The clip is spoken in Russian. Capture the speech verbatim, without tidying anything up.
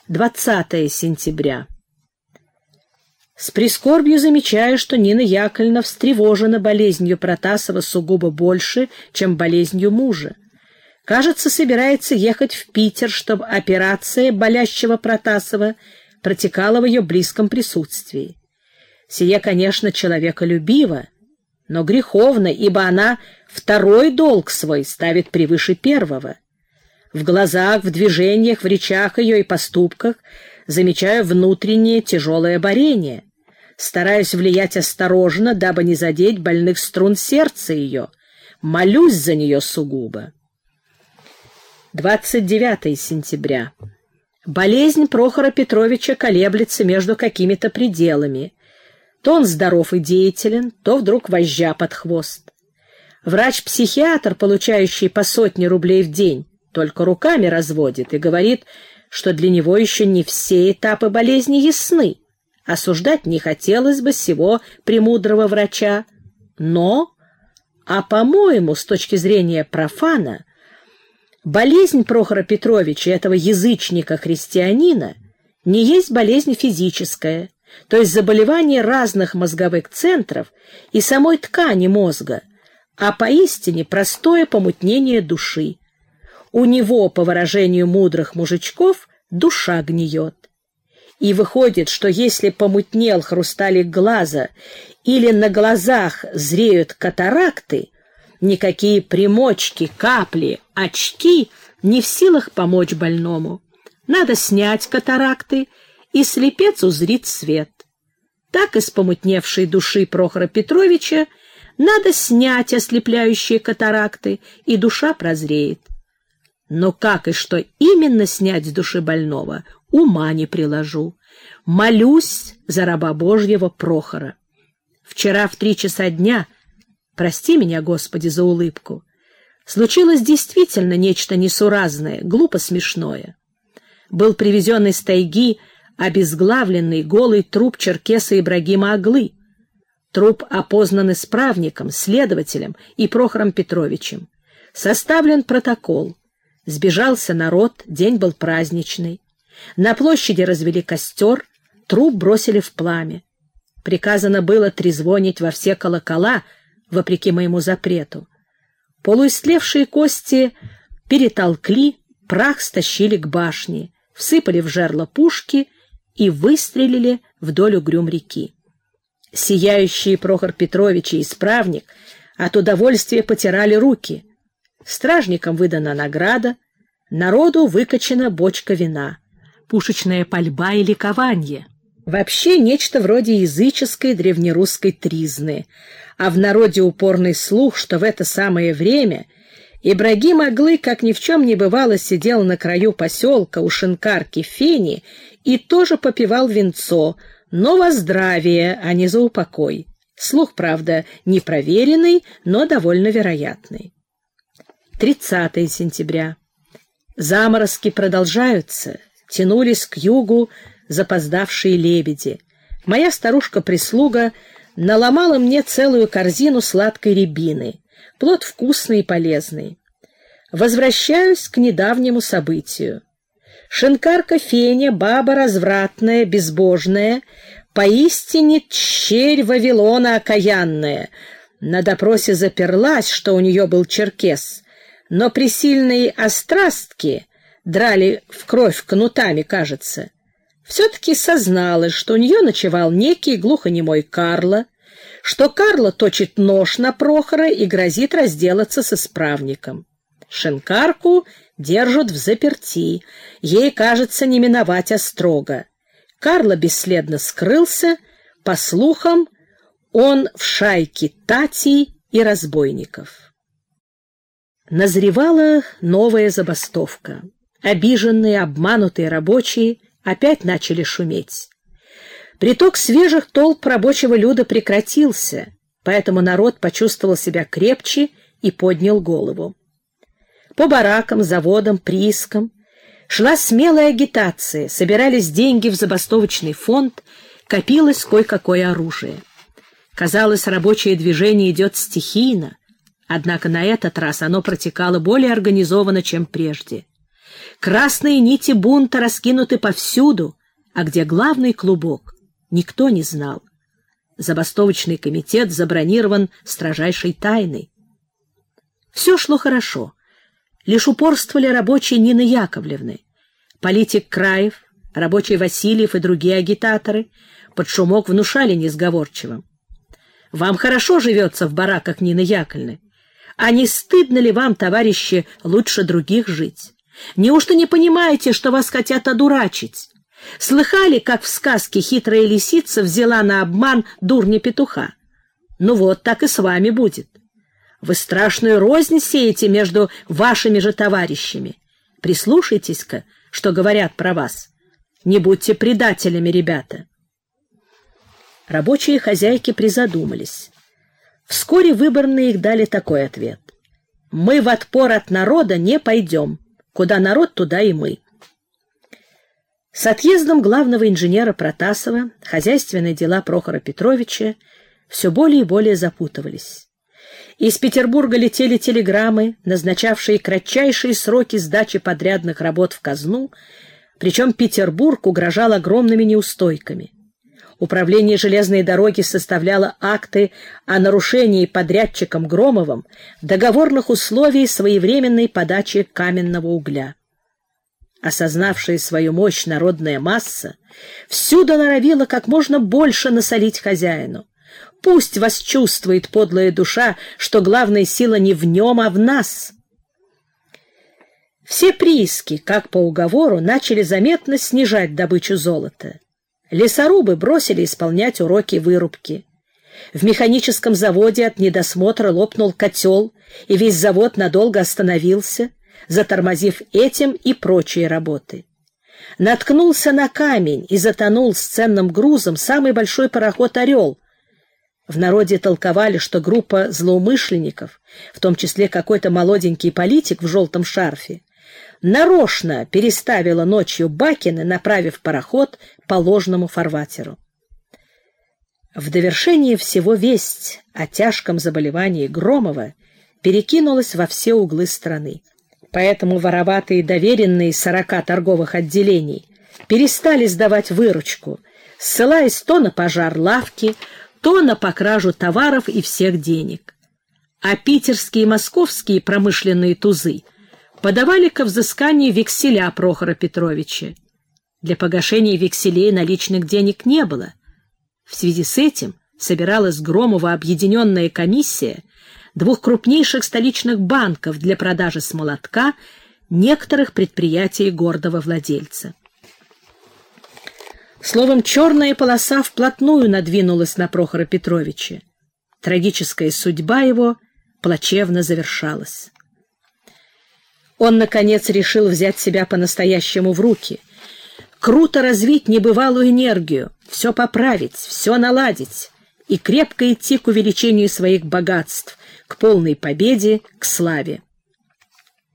двадцатое сентября. С прискорбью замечаю, что Нина Яковлевна встревожена болезнью Протасова сугубо больше, чем болезнью мужа. Кажется, собирается ехать в Питер, чтобы операция болящего Протасова протекала в ее близком присутствии. Сие, конечно, человеколюбиво, но греховно, ибо она второй долг свой ставит превыше первого. В глазах, в движениях, в речах ее и поступках замечаю внутреннее тяжелое борение. Стараюсь влиять осторожно, дабы не задеть больных струн сердца ее. Молюсь за нее сугубо. двадцать девятое сентября. Болезнь Прохора Петровича колеблется между какими-то пределами. То он здоров и деятелен, то вдруг вожжа под хвост. Врач-психиатр, получающий по сотне рублей в день, только руками разводит и говорит, что для него еще не все этапы болезни ясны. Осуждать не хотелось бы сего премудрого врача, но, а по-моему, с точки зрения профана, болезнь Прохора Петровича, этого язычника-христианина, не есть болезнь физическая, то есть заболевание разных мозговых центров и самой ткани мозга, а поистине простое помутнение души. У него, по выражению мудрых мужичков, душа гниет. И выходит, что если помутнел хрусталик глаза или на глазах зреют катаракты, никакие примочки, капли, очки не в силах помочь больному. Надо снять катаракты, и слепец узрит свет. Так из помутневшей души Прохора Петровича надо снять ослепляющие катаракты, и душа прозреет. Но как и что именно снять с души больного, ума не приложу. Молюсь за раба Божьего Прохора. Вчера в три часа дня, прости меня, Господи, за улыбку, случилось действительно нечто несуразное, глупо смешное. Был привезен из тайги обезглавленный голый труп черкеса Ибрагима Аглы. Труп опознан исправником, следователем и Прохором Петровичем. Составлен протокол. Сбежался народ, день был праздничный. На площади развели костер, труп бросили в пламя. Приказано было трезвонить во все колокола, вопреки моему запрету. Полуистлевшие кости перетолкли, прах стащили к башне, всыпали в жерло пушки и выстрелили вдоль угрюм реки. Сияющие Прохор Петрович и исправник от удовольствия потирали руки. Стражникам выдана награда, народу выкачана бочка вина, пушечная пальба и ликование. Вообще нечто вроде языческой древнерусской тризны, а в народе упорный слух, что в это самое время Ибрагим Аглы, как ни в чем не бывало, сидел на краю поселка у шинкарки Фени и тоже попивал винцо, но во здравие, а не за упокой. Слух, правда, непроверенный, но довольно вероятный. тридцатое сентября. Заморозки продолжаются, тянулись к югу запоздавшие лебеди. Моя старушка-прислуга наломала мне целую корзину сладкой рябины. Плод вкусный и полезный. Возвращаюсь к недавнему событию. Шинкарка Феня, баба развратная, безбожная, поистине черь Вавилона окаянная. На допросе заперлась, что у нее был черкес, но при сильной острастке, драли в кровь кнутами, кажется, все-таки созналась, что у нее ночевал некий глухонемой Карло, что Карло точит нож на Прохора и грозит разделаться с исправником. Шинкарку держат в заперти, ей, кажется, не миновать острога. Карло бесследно скрылся, по слухам, он в шайке татей и разбойников. Назревала новая забастовка. Обиженные, обманутые рабочие опять начали шуметь. Приток свежих толп рабочего люда прекратился, поэтому народ почувствовал себя крепче и поднял голову. По баракам, заводам, приискам шла смелая агитация, собирались деньги в забастовочный фонд, копилось кое-какое оружие. Казалось, рабочее движение идет стихийно, однако на этот раз оно протекало более организованно, чем прежде. Красные нити бунта раскинуты повсюду, а где главный клубок, никто не знал. Забастовочный комитет забронирован строжайшей тайной. Все шло хорошо. Лишь упорствовали рабочие Нины Яковлевны. Политик Краев, рабочий Васильев и другие агитаторы под шумок внушали несговорчивым: «Вам хорошо живется в бараках Нины Яковлевны. А не стыдно ли вам, товарищи, лучше других жить? Неужто не понимаете, что вас хотят одурачить? Слыхали, как в сказке хитрая лисица взяла на обман дурня-петуха? Ну вот, так и с вами будет. Вы страшную рознь сеете между вашими же товарищами. Прислушайтесь-ка, что говорят про вас. Не будьте предателями, ребята». Рабочие хозяйки призадумались. Вскоре выборные их дали такой ответ: «Мы в отпор от народа не пойдем. Куда народ, туда и мы». С отъездом главного инженера Протасова хозяйственные дела Прохора Петровича все более и более запутывались. Из Петербурга летели телеграммы, назначавшие кратчайшие сроки сдачи подрядных работ в казну, причем Петербург угрожал огромными неустойками. Управление железной дороги составляло акты о нарушении подрядчиком Громовым договорных условий своевременной подачи каменного угля. Осознавшая свою мощь народная масса всюду норовила как можно больше насолить хозяину. Пусть восчувствует подлая душа, что главная сила не в нем, а в нас. Все прииски, как по уговору, начали заметно снижать добычу золота. Лесорубы бросили исполнять уроки вырубки. В механическом заводе от недосмотра лопнул котел, и весь завод надолго остановился, затормозив этим и прочие работы. Наткнулся на камень и затонул с ценным грузом самый большой пароход «Орел». В народе толковали, что группа злоумышленников, в том числе какой-то молоденький политик в желтом шарфе, нарочно переставила ночью бакины, направив пароход по ложному фарватеру. В довершение всего весть о тяжком заболевании Громова перекинулась во все углы страны. Поэтому вороватые доверенные сорока торговых отделений перестали сдавать выручку, ссылаясь то на пожар лавки, то на покражу товаров и всех денег. А питерские и московские промышленные тузы подавали ко взысканию векселя Прохора Петровича. Для погашения векселей наличных денег не было. В связи с этим собиралась Громова объединенная комиссия двух крупнейших столичных банков для продажи с молотка некоторых предприятий гордого владельца. Словом, черная полоса вплотную надвинулась на Прохора Петровича. Трагическая судьба его плачевно завершалась. Он, наконец, решил взять себя по-настоящему в руки, круто развить небывалую энергию, все поправить, все наладить и крепко идти к увеличению своих богатств, к полной победе, к славе.